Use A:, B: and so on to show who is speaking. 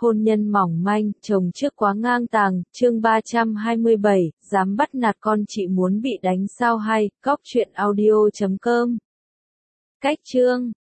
A: hôn nhân mỏng manh, chồng trước quá ngang tàng, chương 327, dám bắt nạt con chị muốn bị đánh sao hay, góc truyện audio.com. Cách chương